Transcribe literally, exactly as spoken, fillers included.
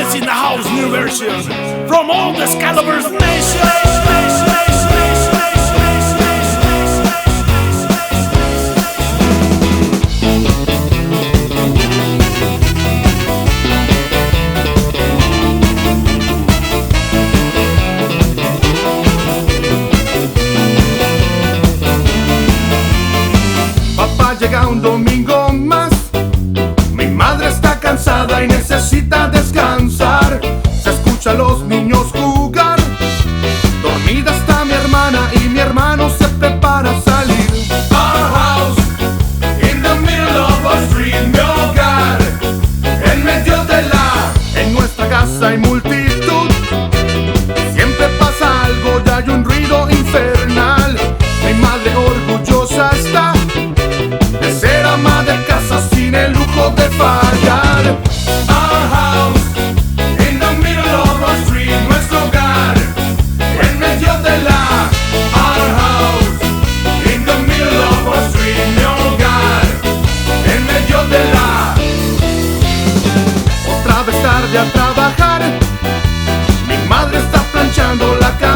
is in the house, new version from all the Excalibur's nation. Llega un domingo más, mi madre está cansada y necesita descansar. Se escucha a los niños jugar, dormida está mi hermana y mi hermano se prepara a salir. Our house, in the middle of a street, mi hogar, en medio de la... En nuestra casa hay multitud, siempre pasa algo y hay un ruido infernal. Mi madre orgullosa está de ser ama de casa sin el lujo de fallar. Our house, in the middle of our street, nuestro hogar, en medio de la... Our house, in the middle of our street, mi hogar, en medio de la... Otra vez tarde a trabajar, mi madre está planchando la cara.